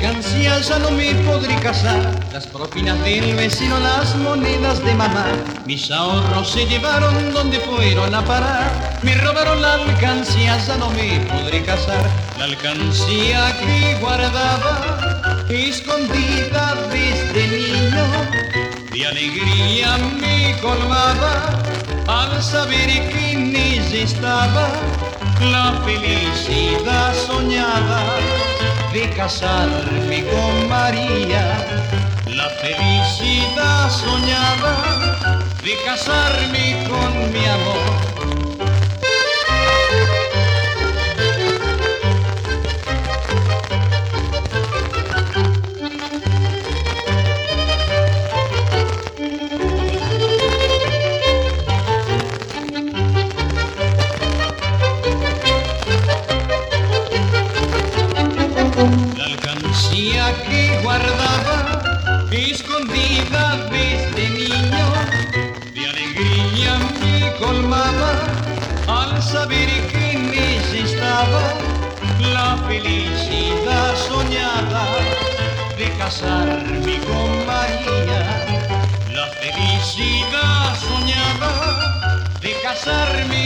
alcancía ya no me podré casar, las propinas del vecino, las monedas de mamá, mis ahorros se llevaron donde fueron a parar, me robaron la alcancía, ya no me podré casar, la alcancía que guardaba escondida desde niño, de alegría me colmaba al saber que en ella estaba la felicidad soñada de casarme con María, la felicidad soñada de casarme con mi amor. La alcancía que guardaba escondida desde niño, de alegría me colmaba al saber que en ella estaba la felicidad soñada de casarme con María, la felicidad soñada de casarme